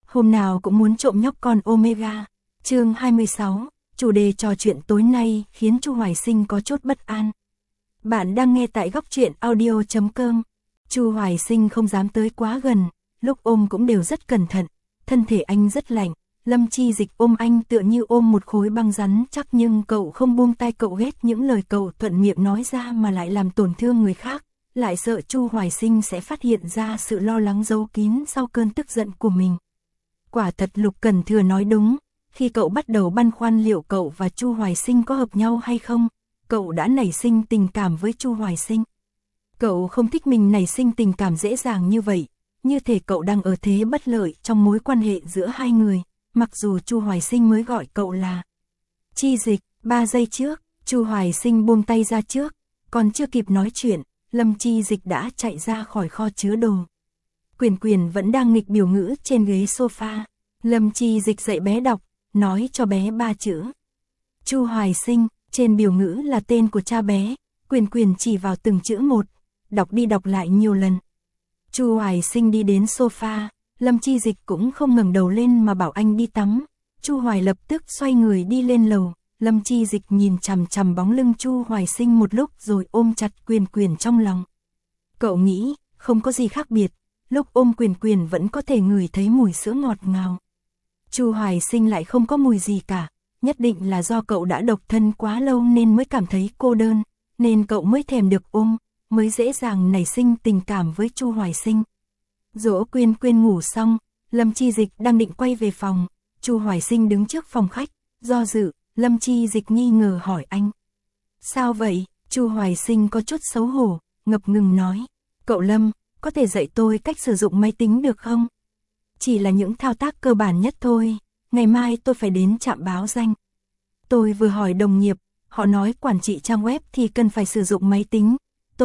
hôm nào cũng muốn trộm nhóc con Omega. Chương 26, chủ đề trò chuyện tối nay khiến Chu Hoài Sinh có chút bất an. Bạn đang nghe tại góc truyện audio.com. Chu Hoài Sinh không dám tới quá gần, lúc ôm cũng đều rất cẩn thận, thân thể anh rất lạnh. Lâm Chi Dịch ôm anh tựa như ôm một khối băng rắn chắc, nhưng cậu không buông tay. Cậu ghét những lời cậu thuận miệng nói ra mà lại làm tổn thương người khác, lại sợ Chu Hoài Sinh sẽ phát hiện ra sự lo lắng giấu kín sau cơn tức giận của mình. Quả thật Lục Cẩn Thừa nói đúng, khi cậu bắt đầu băn khoăn liệu cậu và Chu Hoài Sinh có hợp nhau hay không, cậu đã nảy sinh tình cảm với Chu Hoài Sinh. Cậu không thích mình nảy sinh tình cảm dễ dàng như vậy, như thể cậu đang ở thế bất lợi trong mối quan hệ giữa hai người, mặc dù Chu Hoài Sinh mới gọi cậu là Chi Dịch. 3 giây trước, Chu Hoài Sinh buông tay ra trước, còn chưa kịp nói chuyện, Lâm Chi Dịch đã chạy ra khỏi kho chứa đồ. Quyền Quyền vẫn đang nghịch biểu ngữ trên ghế sofa. Lâm Chi Dịch dạy bé đọc, nói cho bé 3 chữ. Chu Hoài Sinh, trên biểu ngữ là tên của cha bé. Quyền Quyền chỉ vào từng chữ một, đọc đi đọc lại nhiều lần. Chu Hoài Sinh đi đến sofa, Lâm Chi Dịch cũng không ngẩng đầu lên mà bảo anh đi tắm. Chu Hoài lập tức xoay người đi lên lầu. Lâm Chi Dịch nhìn chằm chằm bóng lưng Chu Hoài Sinh một lúc rồi ôm chặt Quyền Quyền trong lòng. Cậu nghĩ, không có gì khác biệt, lúc ôm Quyền Quyền vẫn có thể ngửi thấy mùi sữa ngọt ngào. Chu Hoài Sinh lại không có mùi gì cả, nhất định là do cậu đã độc thân quá lâu nên mới cảm thấy cô đơn, nên cậu mới thèm được ôm, mới dễ dàng nảy sinh tình cảm với Chu Hoài Sinh. Dỗ Quyền Quyền ngủ xong, Lâm Chi Dịch đang định quay về phòng, Chu Hoài Sinh đứng trước phòng khách, do dự. Lâm Chi Dịch nghi ngờ hỏi anh. Sao vậy? Chu Hoài Sinh có chút xấu hổ, ngập ngừng nói. Cậu Lâm, có thể dạy tôi cách sử dụng máy tính được không? Chỉ là những thao tác cơ bản nhất thôi, ngày mai tôi phải đến trạm báo danh. Tôi vừa hỏi đồng nghiệp, họ nói quản trị trang web thì cần phải sử dụng máy tính.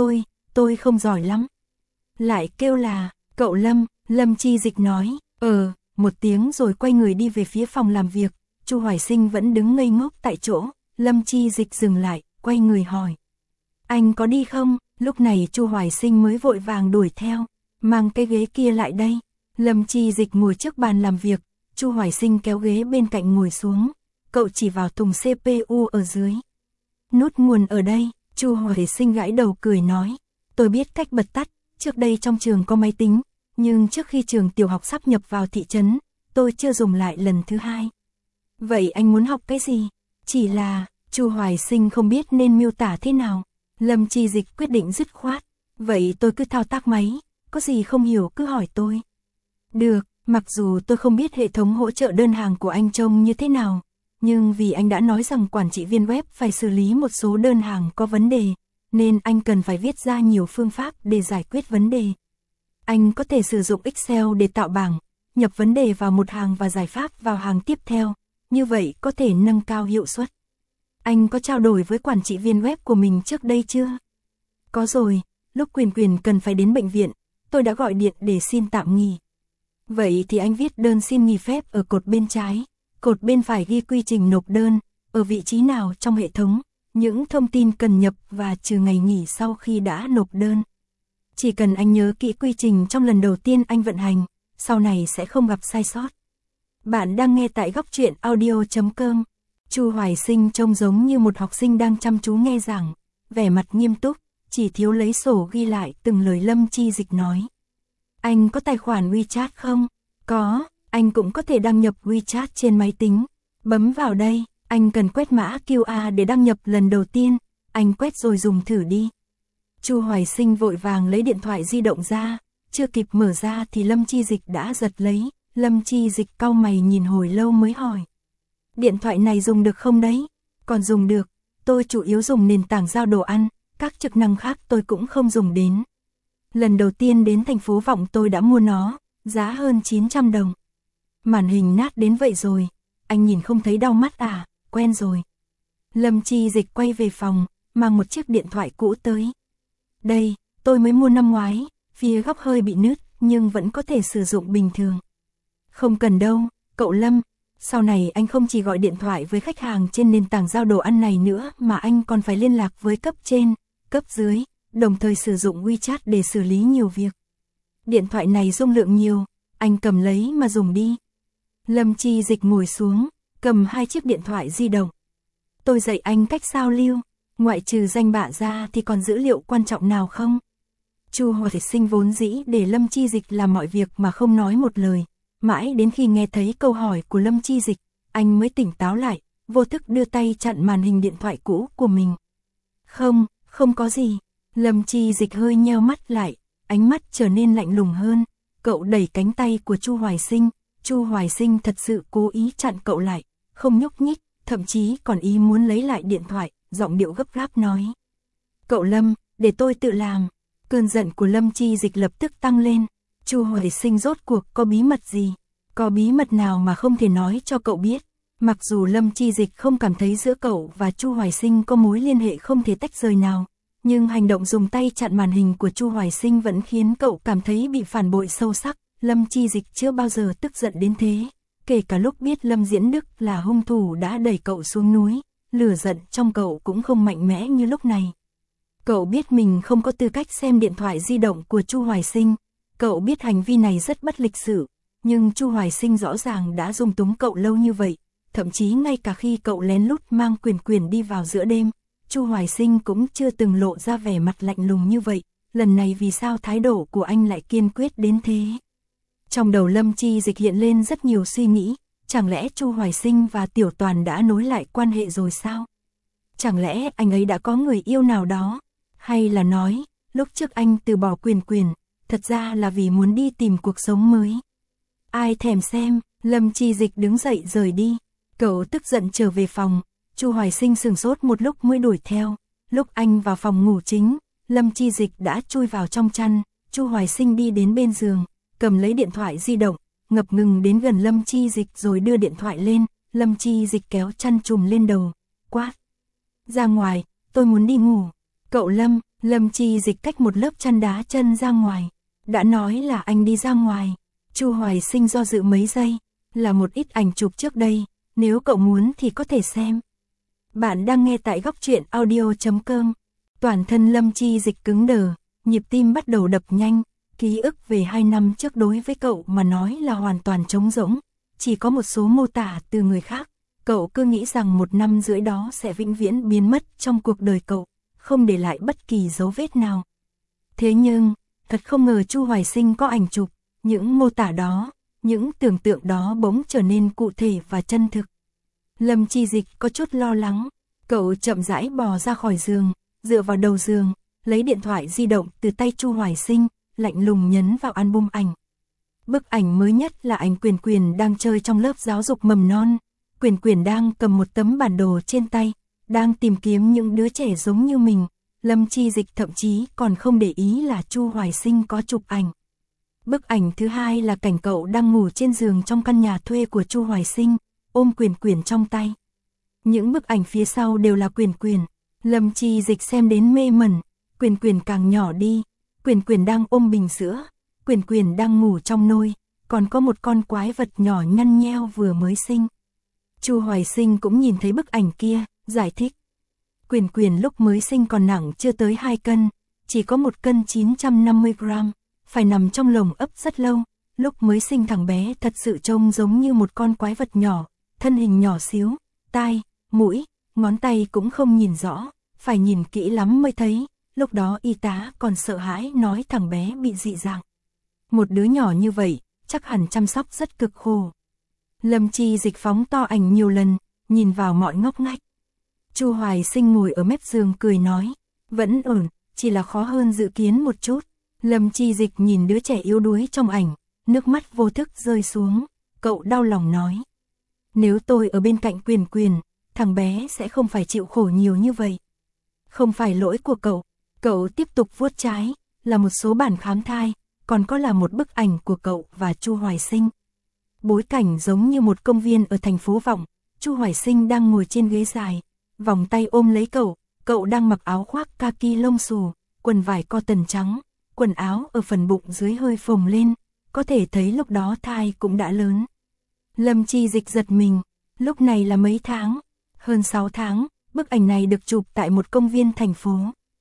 Tôi không giỏi lắm. Lại kêu là, cậu Lâm, Lâm Chi Dịch nói, một tiếng rồi quay người đi về phía phòng làm việc. Chu Hoài Sinh vẫn đứng ngây ngốc tại chỗ, Lâm Chi Dịch dừng lại, quay người hỏi. Anh có đi không? Lúc này Chu Hoài Sinh mới vội vàng đuổi theo, mang cái ghế kia lại đây. Lâm Chi Dịch ngồi trước bàn làm việc, Chu Hoài Sinh kéo ghế bên cạnh ngồi xuống, cậu chỉ vào thùng CPU ở dưới. Nút nguồn ở đây, Chu Hoài Sinh gãi đầu cười nói. Tôi biết cách bật tắt, trước đây trong trường có máy tính, nhưng trước khi trường tiểu học sắp nhập vào thị trấn, tôi chưa dùng lại lần thứ hai. Vậy anh muốn học cái gì? Chỉ là, Chu Hoài Sinh không biết nên miêu tả thế nào. Lâm Chi Dịch quyết định dứt khoát. Vậy tôi cứ thao tác máy, có gì không hiểu cứ hỏi tôi. Được, mặc dù tôi không biết hệ thống hỗ trợ đơn hàng của anh trông như thế nào, nhưng vì anh đã nói rằng quản trị viên web phải xử lý một số đơn hàng có vấn đề, nên anh cần phải viết ra nhiều phương pháp để giải quyết vấn đề. Anh có thể sử dụng Excel để tạo bảng, nhập vấn đề vào một hàng và giải pháp vào hàng tiếp theo. Như vậy có thể nâng cao hiệu suất. Anh có trao đổi với quản trị viên web của mình trước đây chưa? Có rồi, lúc Quyền Quyền cần phải đến bệnh viện, tôi đã gọi điện để xin tạm nghỉ. Vậy thì anh viết đơn xin nghỉ phép ở cột bên trái, cột bên phải ghi quy trình nộp đơn, ở vị trí nào trong hệ thống, những thông tin cần nhập và trừ ngày nghỉ sau khi đã nộp đơn. Chỉ cần anh nhớ kỹ quy trình trong lần đầu tiên anh vận hành, sau này sẽ không gặp sai sót. Bạn đang nghe tại góc truyện audio.com. Chu Hoài Sinh trông giống như một học sinh đang chăm chú nghe giảng, vẻ mặt nghiêm túc, chỉ thiếu lấy sổ ghi lại từng lời Lâm Chi Dịch nói. Anh có tài khoản WeChat không? Có, anh cũng có thể đăng nhập WeChat trên máy tính. Bấm vào đây, anh cần quét mã QR để đăng nhập lần đầu tiên, anh quét rồi dùng thử đi. Chu Hoài Sinh vội vàng lấy điện thoại di động ra, chưa kịp mở ra thì Lâm Chi Dịch đã giật lấy. Lâm Chi Dịch cau mày nhìn hồi lâu mới hỏi. Điện thoại này dùng được không đấy? Còn dùng được, tôi chủ yếu dùng nền tảng giao đồ ăn, các chức năng khác tôi cũng không dùng đến. Lần đầu tiên đến thành phố Vọng tôi đã mua nó, giá hơn 900 đồng. Màn hình nát đến vậy rồi, anh nhìn không thấy đau mắt à, quen rồi. Lâm Chi Dịch quay về phòng, mang một chiếc điện thoại cũ tới. Đây, tôi mới mua năm ngoái, phía góc hơi bị nứt nhưng vẫn có thể sử dụng bình thường. Không cần đâu, cậu Lâm, sau này anh không chỉ gọi điện thoại với khách hàng trên nền tảng giao đồ ăn này nữa mà anh còn phải liên lạc với cấp trên, cấp dưới, đồng thời sử dụng WeChat để xử lý nhiều việc. Điện thoại này dung lượng nhiều, anh cầm lấy mà dùng đi, Lâm Chi Dịch ngồi xuống, cầm 2 chiếc điện thoại di động. Tôi dạy anh cách sao lưu, ngoại trừ danh bạ ra thì còn dữ liệu quan trọng nào không? Chu Hoài Sinh vốn dĩ để Lâm Chi Dịch làm mọi việc mà không nói một lời. Mãi đến khi nghe thấy câu hỏi của Lâm Chi Dịch, anh mới tỉnh táo lại, vô thức đưa tay chặn màn hình điện thoại cũ của mình. Không có gì. Lâm Chi Dịch hơi nheo mắt lại, ánh mắt trở nên lạnh lùng hơn. Cậu đẩy cánh tay của Chu Hoài Sinh. Chu Hoài Sinh thật sự cố ý chặn cậu lại, không nhúc nhích, thậm chí còn ý muốn lấy lại điện thoại, giọng điệu gấp gáp nói. Cậu Lâm, để tôi tự làm. Cơn giận của Lâm Chi Dịch lập tức tăng lên. Chu Hoài Sinh rốt cuộc có bí mật gì? Có bí mật nào mà không thể nói cho cậu biết? Mặc dù Lâm Chi Dịch không cảm thấy giữa cậu và Chu Hoài Sinh có mối liên hệ không thể tách rời nào, nhưng hành động dùng tay chặn màn hình của Chu Hoài Sinh vẫn khiến cậu cảm thấy bị phản bội sâu sắc. Lâm Chi Dịch chưa bao giờ tức giận đến thế, kể cả lúc biết Lâm Diễn Đức là hung thủ đã đẩy cậu xuống núi, lửa giận trong cậu cũng không mạnh mẽ như lúc này. Cậu biết mình không có tư cách xem điện thoại di động của Chu Hoài Sinh, cậu biết hành vi này rất bất lịch sự, nhưng Chu Hoài Sinh rõ ràng đã dung túng cậu lâu như vậy, thậm chí ngay cả khi cậu lén lút mang Quyền đi vào giữa đêm, Chu Hoài Sinh cũng chưa từng lộ ra vẻ mặt lạnh lùng như vậy, lần này vì sao thái độ của anh lại kiên quyết đến thế? Trong đầu Lâm Chi Dịch hiện lên rất nhiều suy nghĩ, chẳng lẽ Chu Hoài Sinh và Tiểu Toàn đã nối lại quan hệ rồi sao? Chẳng lẽ anh ấy đã có người yêu nào đó? Hay là nói, lúc trước anh từ bỏ Quyền, thật ra là vì muốn đi tìm cuộc sống mới? Ai thèm xem, Lâm Chi Dịch đứng dậy rời đi. Cậu tức giận trở về phòng, Chu Hoài Sinh sửng sốt một lúc mới đuổi theo. Lúc anh vào phòng ngủ chính, Lâm Chi Dịch đã chui vào trong chăn. Chu Hoài Sinh đi đến bên giường, cầm lấy điện thoại di động, ngập ngừng đến gần Lâm Chi Dịch rồi đưa điện thoại lên. Lâm Chi Dịch kéo chăn trùm lên đầu, quát. Ra ngoài, tôi muốn đi ngủ. Cậu Lâm, Lâm Chi Dịch cách một lớp chăn đá chân ra ngoài. Đã nói là anh đi ra ngoài. Chu Hoài Sinh do dự mấy giây, là một ít ảnh chụp trước đây, nếu cậu muốn thì có thể xem. Bạn đang nghe tại góc truyện audio.com. Toàn thân Lâm Chi Dịch cứng đờ, nhịp tim bắt đầu đập nhanh, ký ức về 2 năm trước đối với cậu mà nói là hoàn toàn trống rỗng, chỉ có một số mô tả từ người khác. Cậu cứ nghĩ rằng 1 năm rưỡi đó sẽ vĩnh viễn biến mất trong cuộc đời cậu, không để lại bất kỳ dấu vết nào. Thế nhưng, thật không ngờ Chu Hoài Sinh có ảnh chụp, những mô tả đó, những tưởng tượng đó bỗng trở nên cụ thể và chân thực. Lâm Chi Dịch có chút lo lắng, cậu chậm rãi bò ra khỏi giường, dựa vào đầu giường, lấy điện thoại di động từ tay Chu Hoài Sinh, lạnh lùng nhấn vào album ảnh. Bức ảnh mới nhất là ảnh Quyền đang chơi trong lớp giáo dục mầm non. Quyền đang cầm một tấm bản đồ trên tay, đang tìm kiếm những đứa trẻ giống như mình. Lâm Chi Dịch thậm chí còn không để ý là Chu Hoài Sinh có chụp ảnh. Bức ảnh thứ hai là cảnh cậu đang ngủ trên giường trong căn nhà thuê của Chu Hoài Sinh, ôm Quyền trong tay. Những bức ảnh phía sau đều là Quyền. Lâm Chi Dịch xem đến mê mẩn, Quyền càng nhỏ đi, Quyền đang ôm bình sữa, Quyền đang ngủ trong nôi, còn có một con quái vật nhỏ nhăn nheo vừa mới sinh. Chu Hoài Sinh cũng nhìn thấy bức ảnh kia, giải thích. Quyền lúc mới sinh còn nặng chưa tới 2 cân, chỉ có 1 cân 950 gram, phải nằm trong lồng ấp rất lâu. Lúc mới sinh thằng bé thật sự trông giống như một con quái vật nhỏ, thân hình nhỏ xíu, tai, mũi, ngón tay cũng không nhìn rõ, phải nhìn kỹ lắm mới thấy. Lúc đó y tá còn sợ hãi nói thằng bé bị dị dạng. Một đứa nhỏ như vậy, chắc hẳn chăm sóc rất cực khổ. Lâm Chi Dịch phóng to ảnh nhiều lần, nhìn vào mọi ngóc ngách. Chu Hoài Sinh ngồi ở mép giường cười nói, vẫn ổn, chỉ là khó hơn dự kiến một chút. Lâm Chi Dịch nhìn đứa trẻ yếu đuối trong ảnh, nước mắt vô thức rơi xuống, cậu đau lòng nói. Nếu tôi ở bên cạnh Quyền, thằng bé sẽ không phải chịu khổ nhiều như vậy. Không phải lỗi của cậu tiếp tục vuốt trái, là một số bản khám thai, còn có là một bức ảnh của cậu và Chu Hoài Sinh. Bối cảnh giống như một công viên ở thành phố Vọng, Chu Hoài Sinh đang ngồi trên ghế dài, vòng tay ôm lấy cậu đang mặc áo khoác kaki lông xù, quần vải cotton trắng, quần áo ở phần bụng dưới hơi phồng lên, có thể thấy lúc đó thai cũng đã lớn. Lâm Chi Dịch giật mình, lúc này là mấy tháng? Hơn 6 tháng, bức ảnh này được chụp tại một công viên thành phố.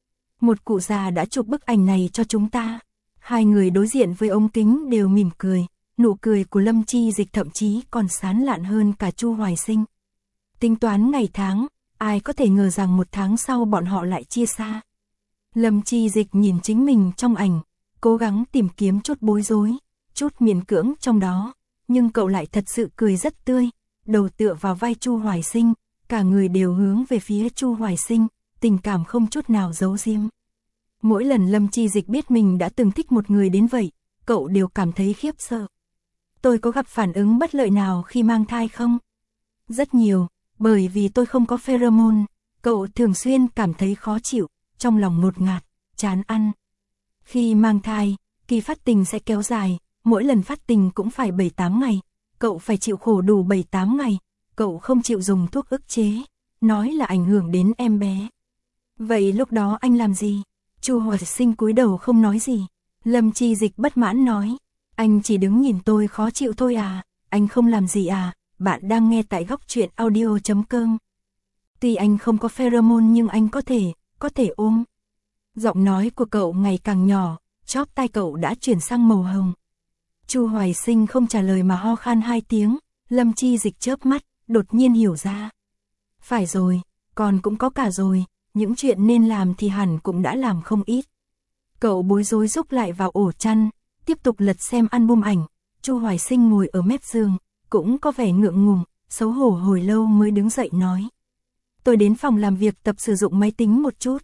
Một cụ già đã chụp bức ảnh này cho chúng ta. Hai người đối diện với ống kính đều mỉm cười, nụ cười của Lâm Chi Dịch thậm chí còn sán lạn hơn cả Chu Hoài Sinh. Tính toán ngày tháng, ai có thể ngờ rằng 1 tháng sau bọn họ lại chia xa. Lâm Chi Dịch nhìn chính mình trong ảnh, cố gắng tìm kiếm chút bối rối, chút miễn cưỡng trong đó, nhưng cậu lại thật sự cười rất tươi, đầu tựa vào vai Chu Hoài Sinh, cả người đều hướng về phía Chu Hoài Sinh, tình cảm không chút nào giấu giếm. Mỗi lần Lâm Chi Dịch biết mình đã từng thích một người đến vậy, cậu đều cảm thấy khiếp sợ. Tôi có gặp phản ứng bất lợi nào khi mang thai không? Rất nhiều, bởi vì tôi không có pheromone, cậu thường xuyên cảm thấy khó chịu, trong lòng ngột ngạt, chán ăn. Khi mang thai, kỳ phát tình sẽ kéo dài, mỗi lần phát tình cũng phải 7-8 ngày, cậu phải chịu khổ đủ 7-8 ngày, cậu không chịu dùng thuốc ức chế, nói là ảnh hưởng đến em bé. Vậy lúc đó anh làm gì? Chu Hoài Sinh cúi đầu không nói gì. Lâm Chi Dịch bất mãn nói, anh chỉ đứng nhìn tôi khó chịu thôi à, anh không làm gì à, bạn đang nghe tại góc truyện audio.com. Tuy anh không có pheromone nhưng anh có thể ôm. Giọng nói của cậu ngày càng nhỏ, chóp tai cậu đã chuyển sang màu hồng. Chu Hoài Sinh không trả lời mà ho khan 2 tiếng, Lâm Chi Dịch chớp mắt, đột nhiên hiểu ra. Phải rồi, còn cũng có cả rồi, những chuyện nên làm thì hẳn cũng đã làm không ít. Cậu bối rối rúc lại vào ổ chăn, tiếp tục lật xem album ảnh. Chu Hoài Sinh ngồi ở mép giường, cũng có vẻ ngượng ngùng, xấu hổ hồi lâu mới đứng dậy nói. Tôi đến phòng làm việc tập sử dụng máy tính một chút.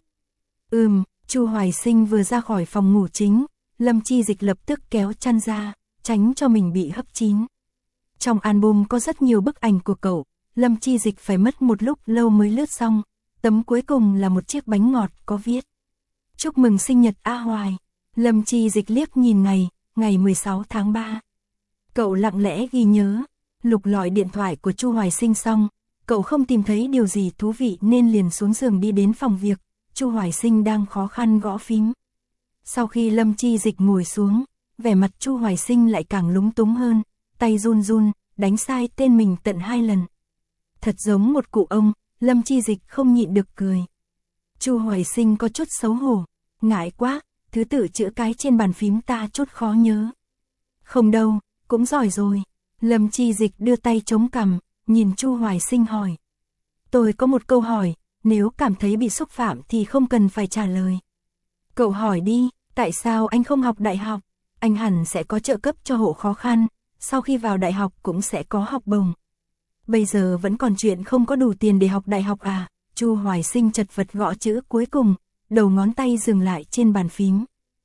Chu Hoài Sinh vừa ra khỏi phòng ngủ chính, Lâm Chi Dịch lập tức kéo chăn ra, tránh cho mình bị hấp chín. Trong album có rất nhiều bức ảnh của cậu, Lâm Chi Dịch phải mất một lúc lâu mới lướt xong, tấm cuối cùng là một chiếc bánh ngọt có viết. Chúc mừng sinh nhật A Hoài. Lâm Chi Dịch liếc nhìn ngày 16 tháng 3. Cậu lặng lẽ ghi nhớ, lục lọi điện thoại của Chu Hoài Sinh xong, cậu không tìm thấy điều gì thú vị nên liền xuống giường đi đến phòng việc. Chu Hoài Sinh đang khó khăn gõ phím. Sau khi Lâm Chi Dịch ngồi xuống, vẻ mặt Chu Hoài Sinh lại càng lúng túng hơn, tay run run, đánh sai tên mình tận 2 lần. Thật giống một cụ ông, Lâm Chi Dịch không nhịn được cười. Chu Hoài Sinh có chút xấu hổ, ngại quá, thứ tự chữ cái trên bàn phím ta chút khó nhớ. Không đâu, cũng giỏi rồi. Lâm Chi Dịch đưa tay chống cằm, nhìn Chu Hoài Sinh hỏi. Tôi có một câu hỏi, nếu cảm thấy bị xúc phạm thì không cần phải trả lời. Cậu hỏi đi, tại sao anh không học đại học? Anh hẳn sẽ có trợ cấp cho hộ khó khăn, sau khi vào đại học cũng sẽ có học bổng. Bây giờ vẫn còn chuyện không có đủ tiền để học đại học à? Chu Hoài Sinh chật vật gõ chữ cuối cùng, đầu ngón tay dừng lại trên bàn phím.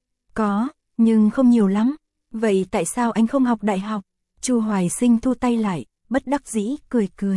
Có, nhưng không nhiều lắm. Vậy tại sao anh không học đại học? Chu Hoài Sinh thu tay lại, bất đắc dĩ, cười.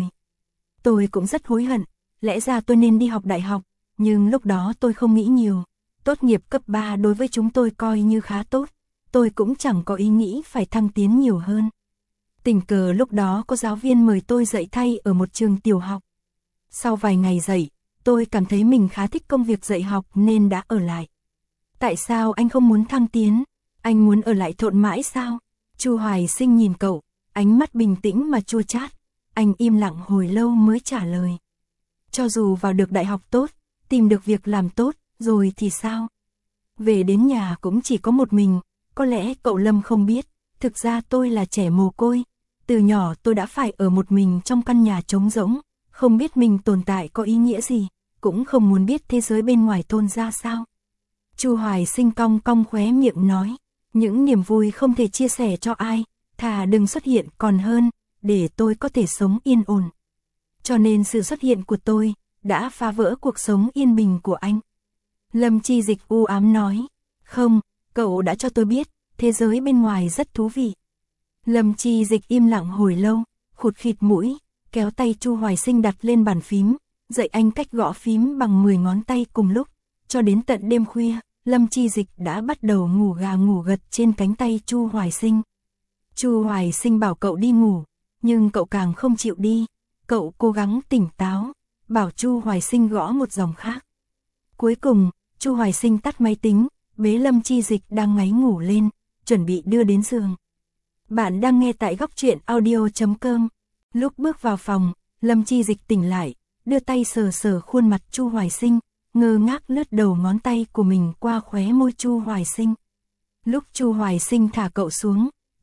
Tôi cũng rất hối hận, lẽ ra tôi nên đi học đại học, nhưng lúc đó tôi không nghĩ nhiều. Tốt nghiệp cấp 3 đối với chúng tôi coi như khá tốt, tôi cũng chẳng có ý nghĩ phải thăng tiến nhiều hơn. Tình cờ lúc đó có giáo viên mời tôi dạy thay ở một trường tiểu học. Sau vài ngày dạy, tôi cảm thấy mình khá thích công việc dạy học nên đã ở lại. Tại sao anh không muốn thăng tiến? Anh muốn ở lại thộn mãi sao? Chu Hoài Sinh nhìn cậu, ánh mắt bình tĩnh mà chua chát. Anh im lặng hồi lâu mới trả lời. Cho dù vào được đại học tốt, tìm được việc làm tốt, rồi thì sao? Về đến nhà cũng chỉ có một mình, có lẽ cậu Lâm không biết, thực ra tôi là trẻ mồ côi. Từ nhỏ tôi đã phải ở một mình trong căn nhà trống rỗng, không biết mình tồn tại có ý nghĩa gì, cũng không muốn biết thế giới bên ngoài thôn ra sao. Chu Hoài Sinh cong cong khóe miệng nói, những niềm vui không thể chia sẻ cho ai, thà đừng xuất hiện còn hơn, để tôi có thể sống yên ổn. Cho nên sự xuất hiện của tôi đã phá vỡ cuộc sống yên bình của anh. Lâm Chi Dịch u ám nói, không, cậu đã cho tôi biết, thế giới bên ngoài rất thú vị. Lâm Chi Dịch im lặng hồi lâu, khụt khịt mũi, kéo tay Chu Hoài Sinh đặt lên bàn phím, dạy anh cách gõ phím bằng 10 ngón tay cùng lúc, cho đến tận đêm khuya, Lâm Chi Dịch đã bắt đầu ngủ gà ngủ gật trên cánh tay Chu Hoài Sinh. Chu Hoài Sinh bảo cậu đi ngủ, nhưng cậu càng không chịu đi, cậu cố gắng tỉnh táo, bảo Chu Hoài Sinh gõ một dòng khác. Cuối cùng, Chu Hoài Sinh tắt máy tính, bế Lâm Chi Dịch đang ngáy ngủ lên, chuẩn bị đưa đến giường. Bạn đang nghe tại góc truyện audio.com. Lúc bước vào phòng, Lâm Chi Dịch tỉnh lại, đưa tay sờ sờ khuôn mặt Chu Hoài Sinh, ngơ ngác lướt đầu ngón tay của mình qua khóe môi Chu Hoài Sinh. Lúc Chu Hoài Sinh thả cậu xuống,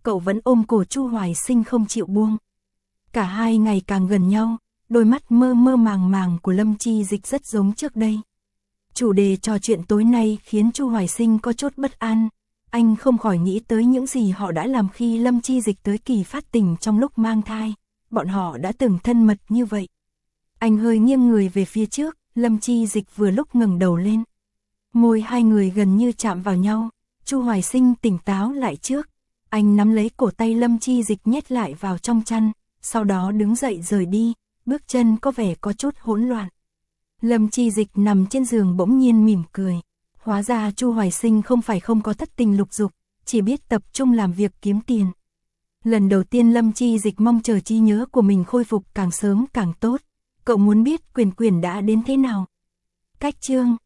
cậu vẫn ôm cổ Chu Hoài Sinh không chịu buông. Cả hai ngày càng gần nhau, đôi mắt mơ mơ màng màng của Lâm Chi Dịch rất giống trước đây. Chủ đề trò chuyện tối nay khiến Chu Hoài Sinh có chút bất an, anh không khỏi nghĩ tới những gì họ đã làm khi Lâm Chi Dịch tới kỳ phát tình trong lúc mang thai, bọn họ đã từng thân mật như vậy. Anh hơi nghiêng người về phía trước, Lâm Chi Dịch vừa lúc ngẩng đầu lên. Môi hai người gần như chạm vào nhau, Chu Hoài Sinh tỉnh táo lại trước, anh nắm lấy cổ tay Lâm Chi Dịch nhét lại vào trong chăn, sau đó đứng dậy rời đi, bước chân có vẻ có chút hỗn loạn. Lâm Chi Dịch nằm trên giường bỗng nhiên mỉm cười. Hóa ra Chu Hoài Sinh không phải không có thất tình lục dục, chỉ biết tập trung làm việc kiếm tiền. Lần đầu tiên Lâm Chi Dịch mong chờ trí nhớ của mình khôi phục càng sớm càng tốt. Cậu muốn biết Quyền Quyền đã đến thế nào? Cách chương